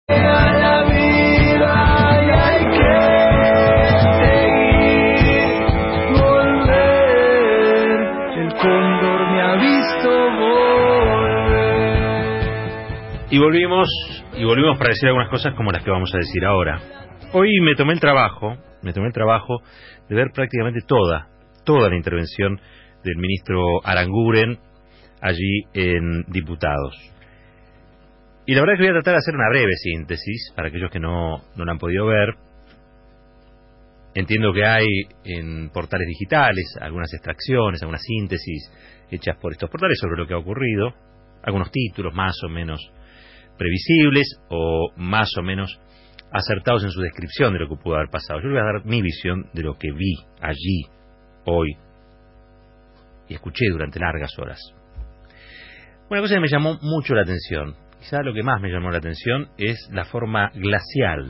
A la vida y hay que seguir, volver. El cóndor me ha visto volver. Y volvimos para decir algunas cosas como las que vamos a decir ahora. Hoy me tomé el trabajo de ver prácticamente toda la intervención del ministro Aranguren allí en Diputados. Y la verdad es que voy a tratar de hacer una breve síntesis para aquellos que no la han podido ver. Entiendo que hay en portales digitales algunas extracciones, algunas síntesis hechas por estos portales sobre lo que ha ocurrido, algunos títulos más o menos previsibles o más o menos acertados en su descripción de lo que pudo haber pasado. Yo les voy a dar mi visión de lo que vi allí, hoy, y escuché durante largas horas. Una cosa que me llamó mucho la atención, quizá lo que más me llamó la atención, es la forma glacial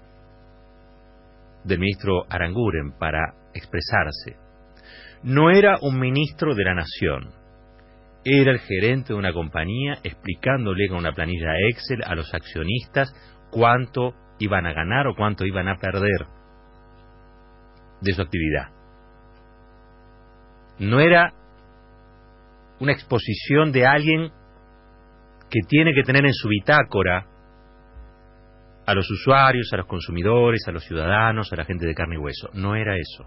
del ministro Aranguren para expresarse. No era un ministro de la Nación, era el gerente de una compañía explicándole con una planilla Excel a los accionistas cuánto iban a ganar o cuánto iban a perder de su actividad. No era una exposición de alguien que tiene que tener en su bitácora a los usuarios, a los consumidores, a los ciudadanos, a la gente de carne y hueso. No era eso.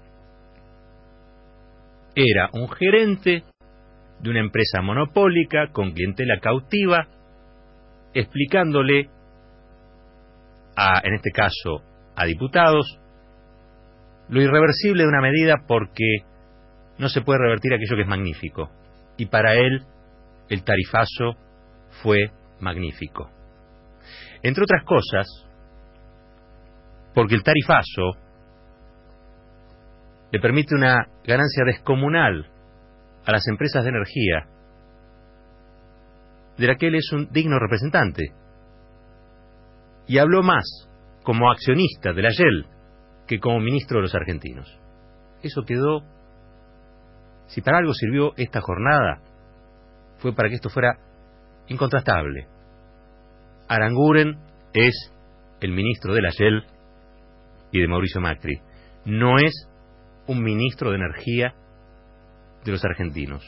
Era un gerente de una empresa monopólica con clientela cautiva, explicándole en este caso a diputados, lo irreversible de una medida porque no se puede revertir aquello que es magnífico. Y para él, el tarifazo fue magnífico. Entre otras cosas, porque el tarifazo le permite una ganancia descomunal a las empresas de energía, de la que él es un digno representante. Y habló más como accionista de la Shell que como ministro de los argentinos. Eso quedó, si para algo sirvió esta jornada, fue para que esto fuera incontrastable. Aranguren es el ministro de la Shell y de Mauricio Macri. No es un ministro de energía de los argentinos.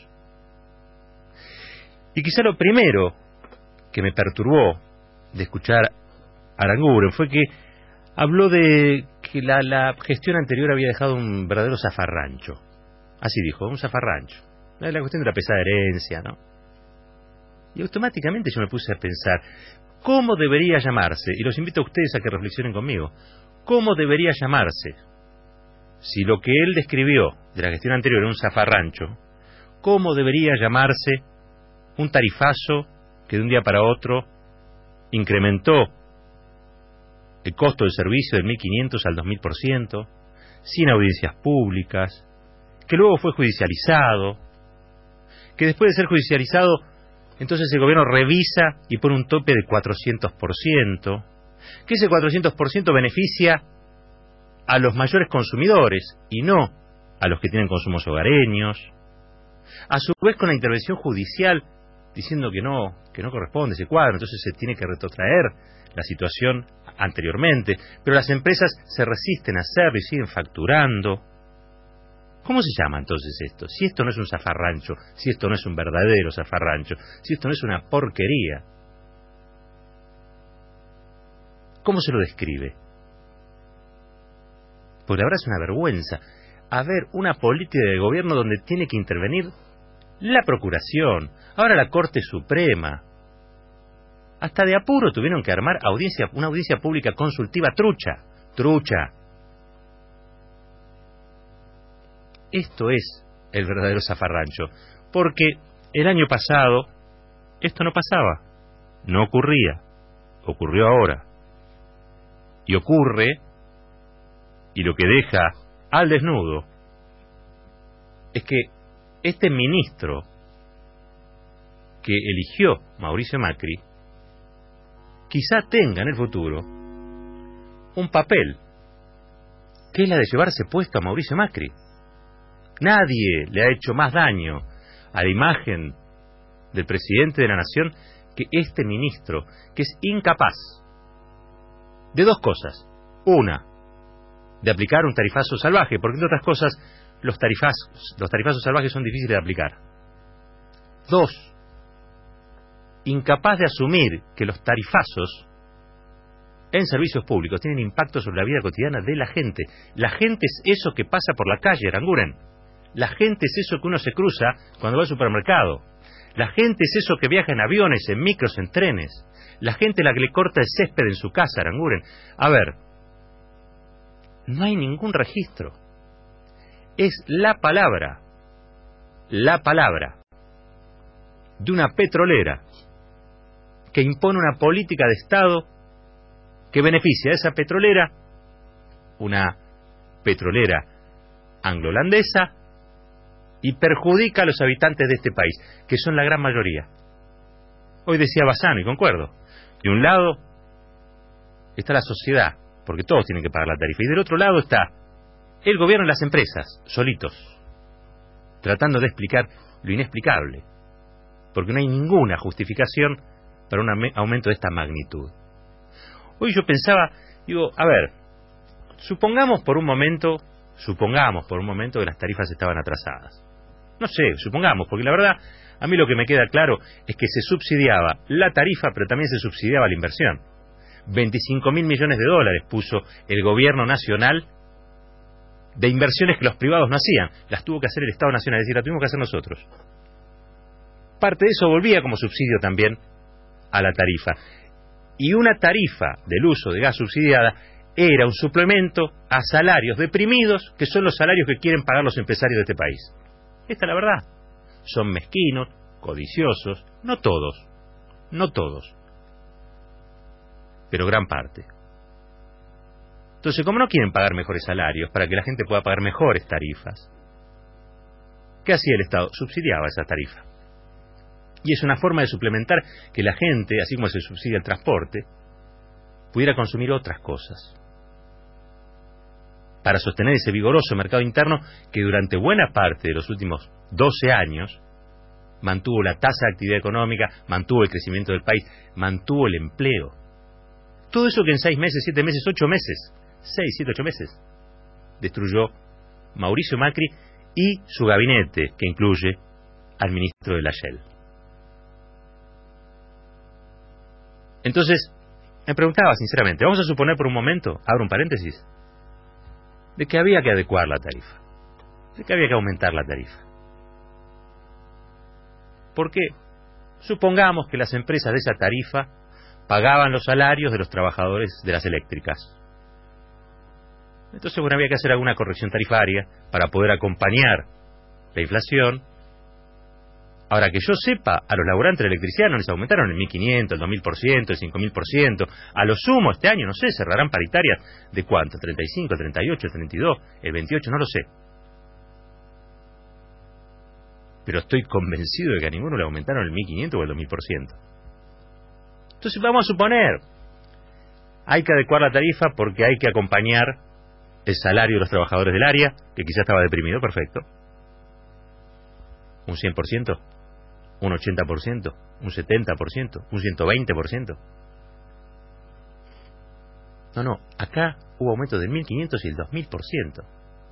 Y quizá lo primero que me perturbó de escuchar Aranguren fue que habló de que la gestión anterior había dejado un verdadero zafarrancho. Así dijo, un zafarrancho. La cuestión de la pesada herencia, ¿no? Y automáticamente yo me puse a pensar, ¿cómo debería llamarse? Y los invito a ustedes a que reflexionen conmigo. ¿Cómo debería llamarse? Si lo que él describió de la gestión anterior era un zafarrancho, ¿cómo debería llamarse un tarifazo que de un día para otro incrementó el costo del servicio del 1.500 al 2.000%, sin audiencias públicas, que luego fue judicializado, que después de ser judicializado, entonces el gobierno revisa y pone un tope de 400%, que ese 400% beneficia a los mayores consumidores y no a los que tienen consumos hogareños, a su vez con la intervención judicial diciendo que no corresponde ese cuadro, entonces se tiene que retrotraer la situación anteriormente, pero las empresas se resisten a hacerlo y siguen facturando. ¿Cómo se llama entonces esto? Si esto no es un zafarrancho, si esto no es un verdadero zafarrancho, si esto no es una porquería, ¿cómo se lo describe? Pues la verdad es una vergüenza haber una política de gobierno donde tiene que intervenir la Procuración, ahora la Corte Suprema. Hasta de apuro tuvieron que armar una audiencia pública consultiva trucha. Esto es el verdadero zafarrancho, porque el año pasado esto no pasaba, no ocurría, ocurrió ahora. Y ocurre, y lo que deja al desnudo, es que este ministro que eligió Mauricio Macri, quizá tenga en el futuro un papel, que es la de llevarse puesto a Mauricio Macri. Nadie le ha hecho más daño a la imagen del presidente de la Nación que este ministro, que es incapaz de dos cosas. Una, de aplicar un tarifazo salvaje, porque entre otras cosas los tarifazos salvajes son difíciles de aplicar. Dos, incapaz de asumir que los tarifazos en servicios públicos tienen impacto sobre la vida cotidiana de la gente. La gente es eso que pasa por la calle, Aranguren. La gente es eso que uno se cruza cuando va al supermercado. La gente es eso que viaja en aviones, en micros, en trenes. La gente es la que le corta el césped en su casa, Aranguren. A ver, no hay ningún registro. Es la palabra de una petrolera que impone una política de Estado que beneficia a esa petrolera, una petrolera anglo-holandesa, y perjudica a los habitantes de este país, que son la gran mayoría. Hoy decía Bassano, y concuerdo, de un lado está la sociedad, porque todos tienen que pagar la tarifa, y del otro lado está el gobierno y las empresas, solitos, tratando de explicar lo inexplicable, porque no hay ninguna justificación para un aumento de esta magnitud. Hoy yo pensaba, digo, a ver, supongamos por un momento que las tarifas estaban atrasadas. No sé, supongamos, porque la verdad, a mí lo que me queda claro es que se subsidiaba la tarifa, pero también se subsidiaba la inversión. 25.000 millones de dólares puso el gobierno nacional de inversiones que los privados no hacían. Las tuvo que hacer el Estado Nacional, es decir, las tuvimos que hacer nosotros. Parte de eso volvía como subsidio también a la tarifa. Y una tarifa del uso de gas subsidiada era un suplemento a salarios deprimidos, que son los salarios que quieren pagar los empresarios de este país. Esta es la verdad. Son mezquinos, codiciosos, no todos, pero gran parte. Entonces, como no quieren pagar mejores salarios para que la gente pueda pagar mejores tarifas, ¿qué hacía el Estado? Subsidiaba esas tarifas. Y es una forma de suplementar que la gente, así como se subsidia el transporte, pudiera consumir otras cosas, para sostener ese vigoroso mercado interno que durante buena parte de los últimos 12 años mantuvo la tasa de actividad económica, mantuvo el crecimiento del país, mantuvo el empleo. Todo eso que en 6 meses, 7 meses, 8 meses, 6, 7, 8 meses, destruyó Mauricio Macri y su gabinete, que incluye al ministro de la Shell. Entonces, me preguntaba sinceramente, vamos a suponer por un momento, abro un paréntesis, de que había que adecuar la tarifa, de que había que aumentar la tarifa. Porque supongamos que las empresas de esa tarifa pagaban los salarios de los trabajadores de las eléctricas. Entonces, bueno, había que hacer alguna corrección tarifaria para poder acompañar la inflación. Ahora, que yo sepa, a los laburantes de la electricidad no les aumentaron el 1.500, el 2.000%, el 5.000%. A lo sumo este año, no sé, cerrarán paritarias de cuánto, 35, 38, 32, el 28, no lo sé. Pero estoy convencido de que a ninguno le aumentaron el 1.500 o el 2.000%. Entonces vamos a suponer, hay que adecuar la tarifa porque hay que acompañar el salario de los trabajadores del área, que quizás estaba deprimido, perfecto. Un 100%, un 80%, un 70%, un 120%. No, acá hubo aumentos del 1.500 y el 2.000%.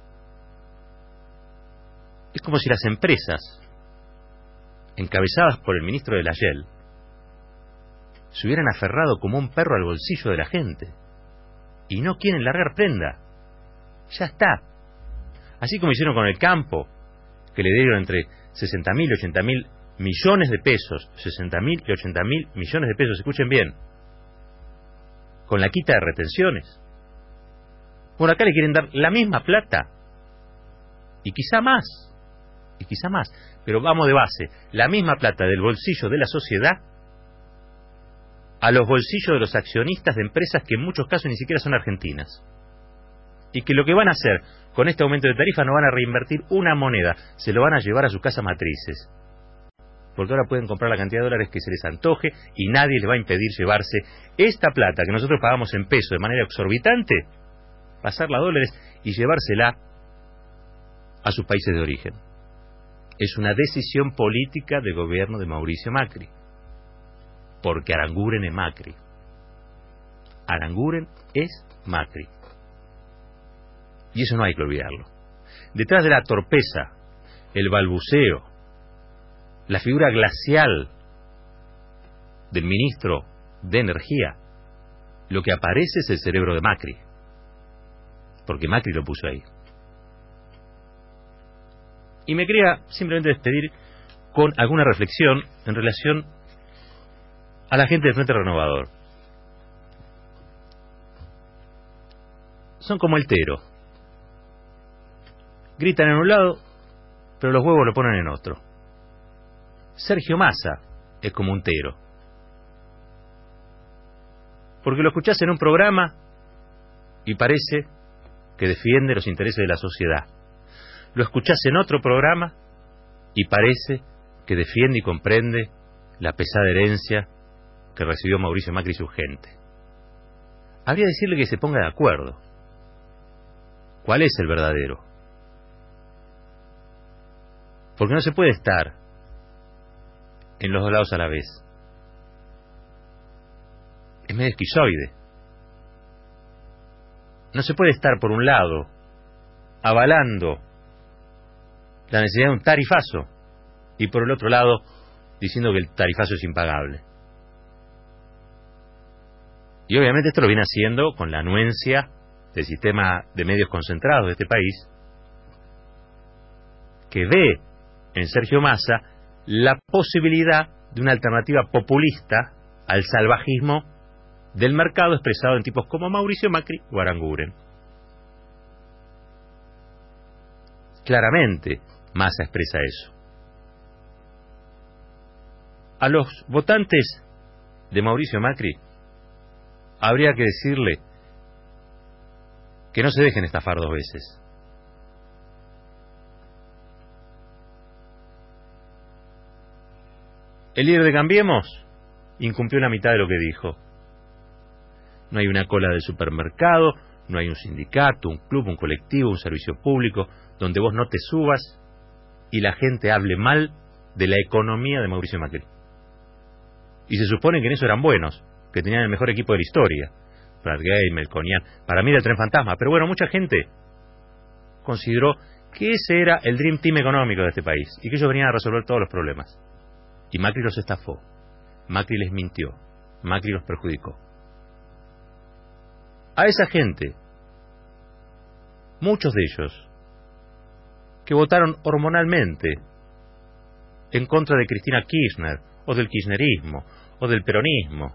Es como si las empresas, encabezadas por el ministro de la Shell, se hubieran aferrado como un perro al bolsillo de la gente y no quieren largar prenda. Ya está. Así como hicieron con el campo, que le dieron entre 60.000 y 80.000 millones de pesos, 60.000 y 80.000 millones de pesos, escuchen bien, con la quita de retenciones. Bueno, acá le quieren dar la misma plata y quizá más, pero vamos de base, la misma plata del bolsillo de la sociedad a los bolsillos de los accionistas de empresas que en muchos casos ni siquiera son argentinas, y que lo que van a hacer con este aumento de tarifa no van a reinvertir una moneda, se lo van a llevar a sus casas matrices, porque ahora pueden comprar la cantidad de dólares que se les antoje y nadie les va a impedir llevarse esta plata que nosotros pagamos en pesos de manera exorbitante, pasarla a dólares y llevársela a sus países de origen. Es una decisión política del gobierno de Mauricio Macri, porque Aranguren es Macri. Aranguren es Macri. Y eso no hay que olvidarlo. Detrás de la torpeza, el balbuceo, la figura glacial del ministro de Energía, lo que aparece es el cerebro de Macri, porque Macri lo puso ahí. Y me quería simplemente despedir con alguna reflexión en relación a la gente del Frente Renovador. Son como el tero. Gritan en un lado, pero los huevos lo ponen en otro. Sergio Massa es como un tero. Porque lo escuchás en un programa y parece que defiende los intereses de la sociedad. Lo escuchás en otro programa y parece que defiende y comprende la pesada herencia que recibió Mauricio Macri y su gente. Habría que decirle que se ponga de acuerdo. ¿Cuál es el verdadero? Porque no se puede estar en los dos lados a la vez. Es medio esquizoide. No se puede estar por un lado avalando la necesidad de un tarifazo y por el otro lado diciendo que el tarifazo es impagable. Y obviamente esto lo viene haciendo con la anuencia del sistema de medios concentrados de este país, que ve en Sergio Massa la posibilidad de una alternativa populista al salvajismo del mercado expresado en tipos como Mauricio Macri o Aranguren. Claramente Massa expresa eso. A los votantes de Mauricio Macri habría que decirle que no se dejen estafar dos veces. El líder de Cambiemos incumplió la mitad de lo que dijo. No hay una cola del supermercado, no hay un sindicato, un club, un colectivo, un servicio público donde vos no te subas y la gente hable mal de la economía de Mauricio Macri. Y se supone que en eso eran buenos, que tenían el mejor equipo de la historia. Bradgate, Melconian, para mí era el tren fantasma, pero bueno, mucha gente consideró que ese era el Dream Team económico de este país y que ellos venían a resolver todos los problemas. Y Macri los estafó, Macri les mintió, Macri los perjudicó. A esa gente, muchos de ellos, que votaron hormonalmente en contra de Cristina Kirchner, o del kirchnerismo, o del peronismo,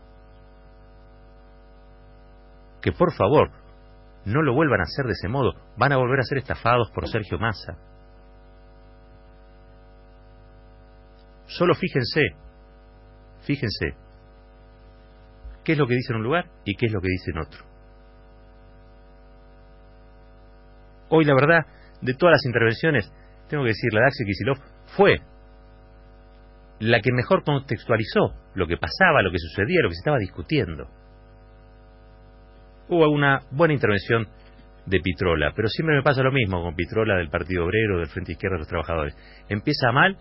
que por favor no lo vuelvan a hacer de ese modo, van a volver a ser estafados por Sergio Massa. Solo fíjense qué es lo que dice en un lugar y qué es lo que dice en otro. Hoy la verdad, de todas las intervenciones, tengo que decir, la de Axel Kicillof fue la que mejor contextualizó lo que pasaba, lo que sucedía, lo que se estaba discutiendo. Hubo una buena intervención de Pitrola, pero siempre me pasa lo mismo con Pitrola del Partido Obrero, del Frente Izquierda de los Trabajadores. Empieza mal,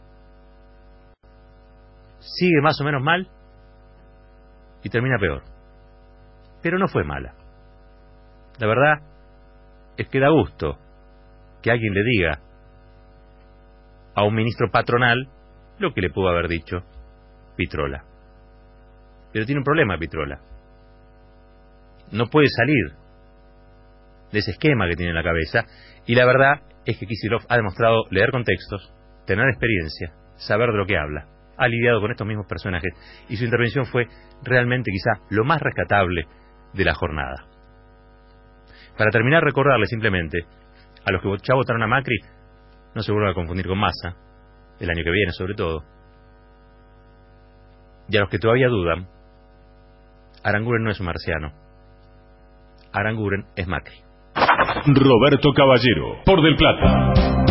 sigue más o menos mal y termina peor. Pero no fue mala. La verdad es que da gusto que alguien le diga a un ministro patronal lo que le pudo haber dicho Pitrola. Pero tiene un problema Pitrola. No puede salir de ese esquema que tiene en la cabeza, y la verdad es que Kicillof ha demostrado leer contextos, tener experiencia, saber de lo que habla, ha lidiado con estos mismos personajes, y su intervención fue realmente quizá lo más rescatable de la jornada. Para terminar, recordarle simplemente a los que ya votaron a Macri, no se vuelvan a confundir con Massa, el año que viene sobre todo, y a los que todavía dudan, Aranguren no es un marciano, Aranguren es Macri. Roberto Caballero, por Del Plata.